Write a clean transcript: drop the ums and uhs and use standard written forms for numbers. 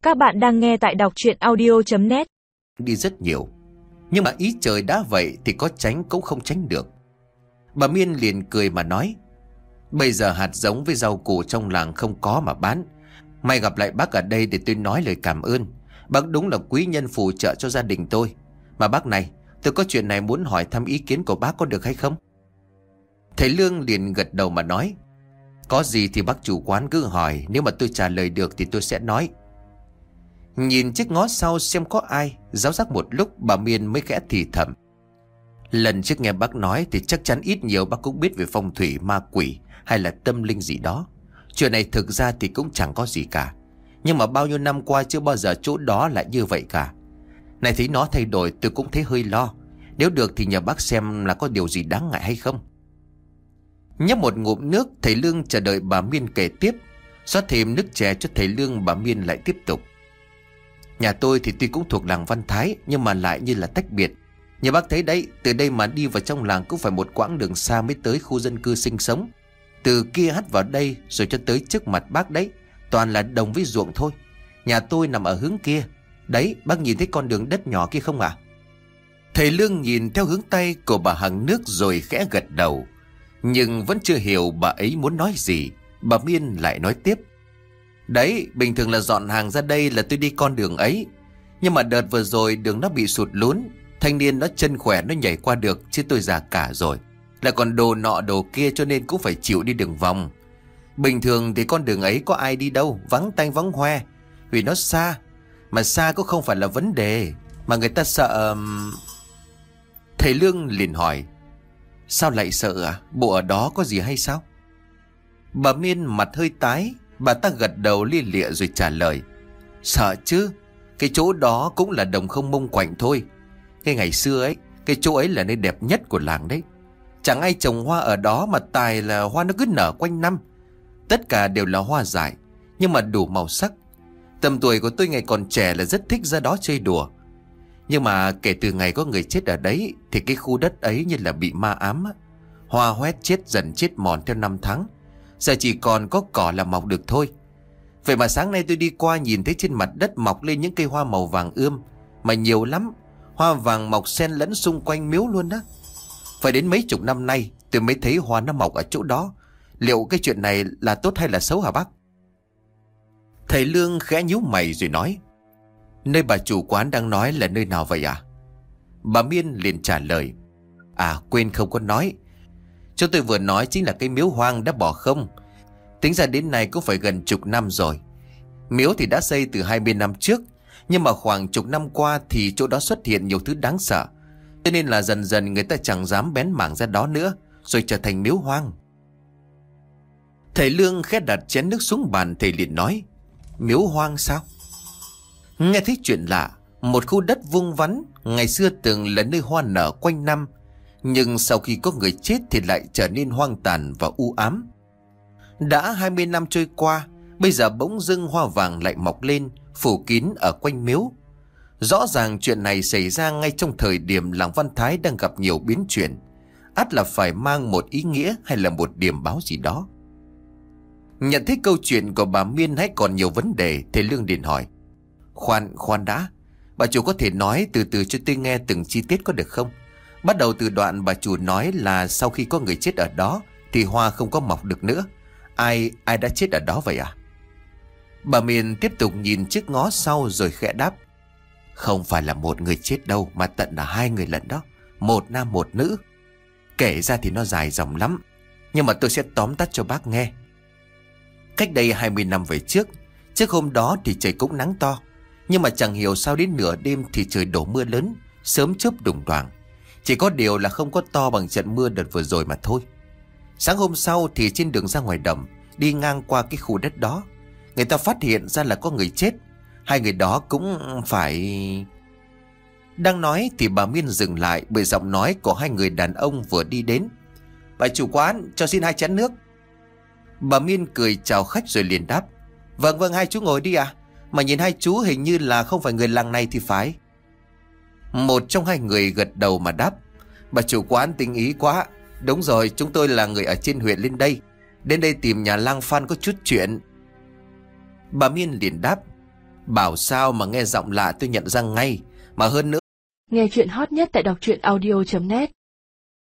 Các bạn đang nghe tại đọc truyện audio.net. Đi rất nhiều, nhưng mà ý trời đã vậy thì có tránh cũng không tránh được. Bà Miên liền cười mà nói: bây giờ hạt giống với rau củ trong làng không có mà bán. May gặp lại bác ở đây để tôi nói lời cảm ơn. Bác đúng là quý nhân phù trợ cho gia đình tôi. Mà bác này, tôi có chuyện này muốn hỏi thăm ý kiến của bác có được hay không? Thầy Lương liền gật đầu mà nói: có gì thì bác chủ quán cứ hỏi, nếu mà tôi trả lời được thì tôi sẽ nói. Nhìn chiếc ngó sau xem có ai, giáo giác một lúc bà Miên mới khẽ thì thầm: lần trước nghe bác nói thì chắc chắn ít nhiều bác cũng biết về phong thủy ma quỷ hay là tâm linh gì đó. Chuyện này thực ra thì cũng chẳng có gì cả, nhưng mà bao nhiêu năm qua chưa bao giờ chỗ đó lại như vậy cả. Này thấy nó thay đổi tôi cũng thấy hơi lo. Nếu được thì nhờ bác xem là có điều gì đáng ngại hay không. Nhấp một ngụm nước, thầy Lương chờ đợi bà Miên kể tiếp. Xót thêm nước chè cho thầy Lương, bà Miên lại tiếp tục: nhà tôi thì tuy cũng thuộc làng Văn Thái, nhưng mà lại như là tách biệt. Như bác thấy đấy, từ đây mà đi vào trong làng cũng phải một quãng đường xa mới tới khu dân cư sinh sống. Từ kia hắt vào đây rồi cho tới trước mặt bác đấy, toàn là đồng với ruộng thôi. Nhà tôi nằm ở hướng kia. Đấy, bác nhìn thấy con đường đất nhỏ kia không ạ? Thầy Lương nhìn theo hướng tay của bà Hằng Nước rồi khẽ gật đầu, nhưng vẫn chưa hiểu bà ấy muốn nói gì. Bà Miên lại nói tiếp: đấy, bình thường là dọn hàng ra đây là tôi đi con đường ấy. Nhưng mà đợt vừa rồi đường nó bị sụt lún, thanh niên nó chân khỏe nó nhảy qua được, chứ tôi già cả rồi, lại còn đồ nọ đồ kia, cho nên cũng phải chịu đi đường vòng. Bình thường thì con đường ấy có ai đi đâu, vắng tanh vắng hoe, vì nó xa. Mà xa cũng không phải là vấn đề, mà người ta sợ. Thầy Lương liền hỏi: sao lại sợ à? Bộ ở đó có gì hay sao? Bà Miên mặt hơi tái, bà ta gật đầu lia lịa rồi trả lời: sợ chứ, cái chỗ đó cũng là đồng không mông quạnh thôi. Cái ngày xưa ấy, cái chỗ ấy là nơi đẹp nhất của làng đấy. Chẳng ai trồng hoa ở đó, mà tài là hoa nó cứ nở quanh năm. Tất cả đều là hoa dại, nhưng mà đủ màu sắc. Tầm tuổi của tôi ngày còn trẻ là rất thích ra đó chơi đùa. Nhưng mà kể từ ngày có người chết ở đấy thì cái khu đất ấy như là bị ma ám. Hoa hoét chết dần chết mòn theo năm tháng, giờ chỉ còn có cỏ là mọc được thôi. Vậy mà sáng nay tôi đi qua nhìn thấy trên mặt đất mọc lên những cây hoa màu vàng ươm, mà nhiều lắm. Hoa vàng mọc xen lẫn xung quanh miếu luôn đó. Phải đến mấy chục năm nay tôi mới thấy hoa nó mọc ở chỗ đó. Liệu cái chuyện này là tốt hay là xấu hả bác? Thầy Lương khẽ nhíu mày rồi nói: nơi bà chủ quán đang nói là nơi nào vậy à? Bà Miên liền trả lời: à quên, không có nói. Chỗ tôi vừa nói chính là cái miếu hoang đã bỏ không. Tính ra đến nay cũng phải gần chục năm rồi. Miếu thì đã xây từ 20 năm trước, nhưng mà khoảng chục năm qua thì chỗ đó xuất hiện nhiều thứ đáng sợ, cho nên là dần dần người ta chẳng dám bén mảng ra đó nữa, rồi trở thành miếu hoang. Thầy Lương khẽ đặt chén nước xuống bàn, thầy liền nói: miếu hoang sao? Nghe thấy chuyện lạ. Một khu đất vuông vắn ngày xưa từng là nơi hoa nở quanh năm, nhưng sau khi có người chết thì lại trở nên hoang tàn và u ám. Đã 20 năm trôi qua, bây giờ bỗng dưng hoa vàng lại mọc lên, phủ kín ở quanh miếu. Rõ ràng chuyện này xảy ra ngay trong thời điểm làng Văn Thái đang gặp nhiều biến chuyển. Ắt là phải mang một ý nghĩa hay là một điểm báo gì đó. Nhận thấy câu chuyện của bà Miên hay còn nhiều vấn đề, thầy Lương liền hỏi: khoan đã, bà chủ có thể nói từ từ cho tôi nghe từng chi tiết có được không? Bắt đầu từ đoạn bà chủ nói là sau khi có người chết ở đó thì hoa không có mọc được nữa. Ai đã chết ở đó vậy à? Bà Miên tiếp tục nhìn chiếc ngó sau rồi khẽ đáp: không phải là một người chết đâu, mà tận là hai người lận đó. Một nam một nữ. Kể ra thì nó dài dòng lắm, nhưng mà tôi sẽ tóm tắt cho bác nghe. Cách đây 20 năm về trước hôm đó thì trời cũng nắng to, nhưng mà chẳng hiểu sao đến nửa đêm thì trời đổ mưa lớn, sớm chớp đùng đoàng. Chỉ có điều là không có to bằng trận mưa đợt vừa rồi mà thôi. Sáng hôm sau thì trên đường ra ngoài đồng, đi ngang qua cái khu đất đó, người ta phát hiện ra là có người chết. Hai người đó cũng phải... Đang nói thì bà Miên dừng lại bởi giọng nói của hai người đàn ông vừa đi đến. Bà chủ quán, cho xin 2 chén nước. Bà Miên cười chào khách rồi liền đáp: Vâng, hai chú ngồi đi à. Mà nhìn hai chú hình như là không phải người làng này thì phải. Một trong hai người gật đầu mà đáp: Bà chủ quán tinh ý quá. Đúng rồi, chúng tôi là người ở trên huyện lên đây, đến đây tìm nhà lang Phan có chút chuyện. Bà Miên liền đáp: Bảo sao mà nghe giọng lạ tôi nhận ra ngay. Mà hơn nữa. Nghe chuyện hot nhất tại đọc truyện audio.net